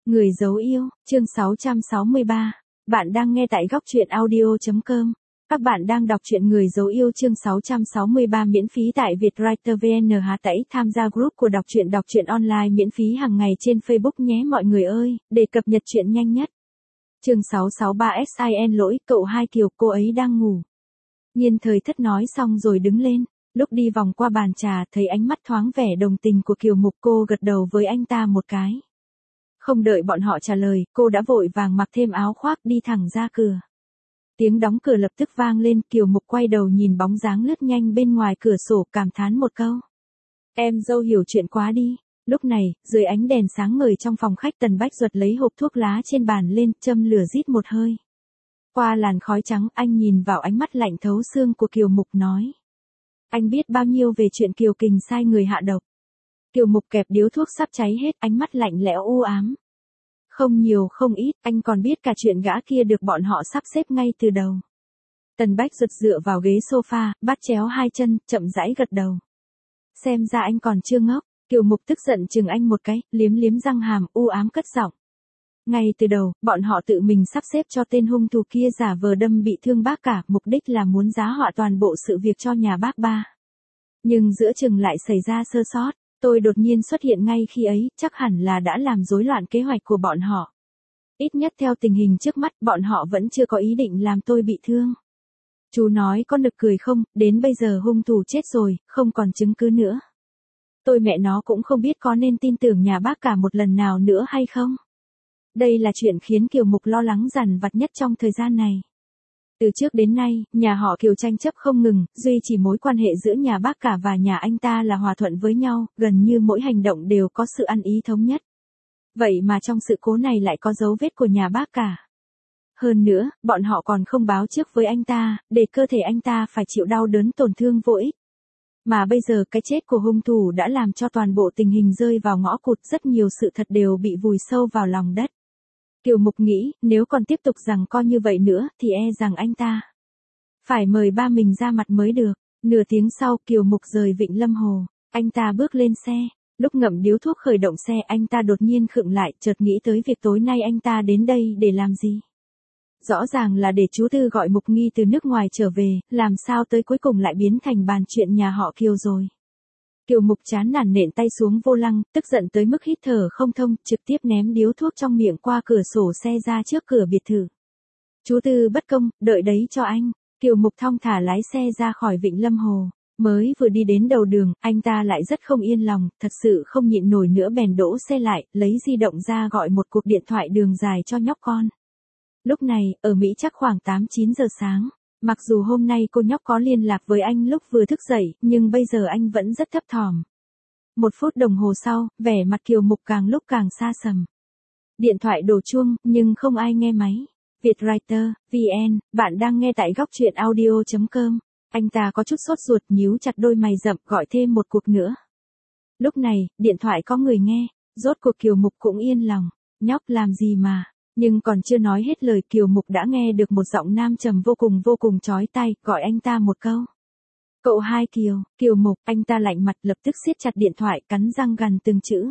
Người dấu yêu, chương 663. Bạn đang nghe tại góc truyện audio.com. Các bạn đang đọc truyện Người dấu yêu chương 663 miễn phí tại Vietwriter VN. Hãy tham gia group của đọc truyện online miễn phí hàng ngày trên Facebook nhé mọi người ơi, để cập nhật truyện nhanh nhất. Chương 663 SIN lỗi, cậu hai Kiều, cô ấy đang ngủ. Nhiên Thời Thất nói xong rồi đứng lên, lúc đi vòng qua bàn trà thấy ánh mắt thoáng vẻ đồng tình của Kiều Mục, cô gật đầu với anh ta một cái. Không đợi bọn họ trả lời, cô đã vội vàng mặc thêm áo khoác đi thẳng ra cửa. Tiếng đóng cửa lập tức vang lên, Kiều Mục quay đầu nhìn bóng dáng lướt nhanh bên ngoài cửa sổ, cảm thán một câu. Em dâu hiểu chuyện quá đi. Lúc này, dưới ánh đèn sáng ngời trong phòng khách, Tần Bách Duật lấy hộp thuốc lá trên bàn lên, châm lửa rít một hơi. Qua làn khói trắng, anh nhìn vào ánh mắt lạnh thấu xương của Kiều Mục nói. Anh biết bao nhiêu về chuyện Kiều Kình sai người hạ độc. Kiều Mục kẹp điếu thuốc sắp cháy hết, ánh mắt lạnh lẽo u ám. Không nhiều không ít, anh còn biết cả chuyện gã kia được bọn họ sắp xếp ngay từ đầu. Tần Bách Duật dựa vào ghế sofa, bắt chéo hai chân, chậm rãi gật đầu. Xem ra anh còn chưa ngốc. Kiều Mục tức giận chừng anh một cái, liếm liếm răng hàm, u ám cất giọng. Ngay từ đầu, bọn họ tự mình sắp xếp cho tên hung thủ kia giả vờ đâm bị thương bác cả, mục đích là muốn giá họa toàn bộ sự việc cho nhà bác ba. Nhưng giữa chừng lại xảy ra sơ sót. Tôi đột nhiên xuất hiện ngay khi ấy, chắc hẳn là đã làm rối loạn kế hoạch của bọn họ. Ít nhất theo tình hình trước mắt, bọn họ vẫn chưa có ý định làm tôi bị thương. Chú nói có nực cười không, đến bây giờ hung thủ chết rồi, không còn chứng cứ nữa. Tôi mẹ nó cũng không biết có nên tin tưởng nhà bác cả một lần nào nữa hay không. Đây là chuyện khiến Kiều Mục lo lắng dằn vặt nhất trong thời gian này. Từ trước đến nay, nhà họ Kiều tranh chấp không ngừng, duy chỉ mối quan hệ giữa nhà bác cả và nhà anh ta là hòa thuận với nhau, gần như mỗi hành động đều có sự ăn ý thống nhất. Vậy mà trong sự cố này lại có dấu vết của nhà bác cả. Hơn nữa, bọn họ còn không báo trước với anh ta, để cơ thể anh ta phải chịu đau đớn tổn thương vô ích. Mà bây giờ cái chết của hung thủ đã làm cho toàn bộ tình hình rơi vào ngõ cụt, rất nhiều sự thật đều bị vùi sâu vào lòng đất. Kiều Mục nghĩ, nếu còn tiếp tục giằng co như vậy nữa, thì e rằng anh ta phải mời ba mình ra mặt mới được. Nửa tiếng sau, Kiều Mục rời Vịnh Lâm Hồ. Anh ta bước lên xe. Lúc ngậm điếu thuốc khởi động xe, anh ta đột nhiên khựng lại, chợt nghĩ tới việc tối nay anh ta đến đây để làm gì. Rõ ràng là để chú Tư gọi Mục Nghi từ nước ngoài trở về, làm sao tới cuối cùng lại biến thành bàn chuyện nhà họ Kiều rồi. Kiều Mục chán nản nện tay xuống vô lăng, tức giận tới mức hít thở không thông, trực tiếp ném điếu thuốc trong miệng qua cửa sổ xe ra trước cửa biệt thự. Chú Tư bất công, đợi đấy cho anh. Kiều Mục thong thả lái xe ra khỏi Vịnh Lâm Hồ. Mới vừa đi đến đầu đường, anh ta lại rất không yên lòng, thật sự không nhịn nổi nữa bèn đỗ xe lại, lấy di động ra gọi một cuộc điện thoại đường dài cho nhóc con. Lúc này, ở Mỹ chắc khoảng 8-9 giờ sáng. Mặc dù hôm nay cô nhóc có liên lạc với anh lúc vừa thức dậy, nhưng bây giờ anh vẫn rất thấp thỏm. 1 phút đồng hồ sau, vẻ mặt Kiều Mục càng lúc càng xa sầm. Điện thoại đổ chuông, nhưng không ai nghe máy. Vietwriter, VN, bạn đang nghe tại góc truyện audio.com. Anh ta có chút sốt ruột, nhíu chặt đôi mày rậm, gọi thêm một cuộc nữa. Lúc này, điện thoại có người nghe, rốt cuộc Kiều Mục cũng yên lòng. Nhóc làm gì mà. Nhưng còn chưa nói hết lời, Kiều Mục đã nghe được một giọng nam trầm vô cùng chói tai, gọi anh ta một câu. Cậu hai Kiều, Kiều Mục, anh ta lạnh mặt lập tức siết chặt điện thoại, cắn răng gằn từng chữ.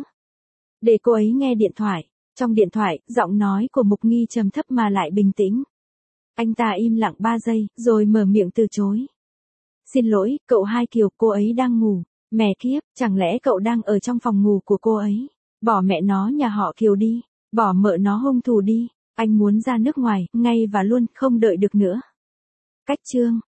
Để cô ấy nghe điện thoại. Trong điện thoại, giọng nói của Mục Nghi trầm thấp mà lại bình tĩnh. Anh ta im lặng 3 giây, rồi mở miệng từ chối. Xin lỗi, cậu hai Kiều, cô ấy đang ngủ. Mẹ kiếp, chẳng lẽ cậu đang ở trong phòng ngủ của cô ấy? Bỏ mẹ nó nhà họ Kiều đi. Bỏ mợ nó hung thủ đi, anh muốn ra nước ngoài, ngay và luôn, không đợi được nữa. Cách chương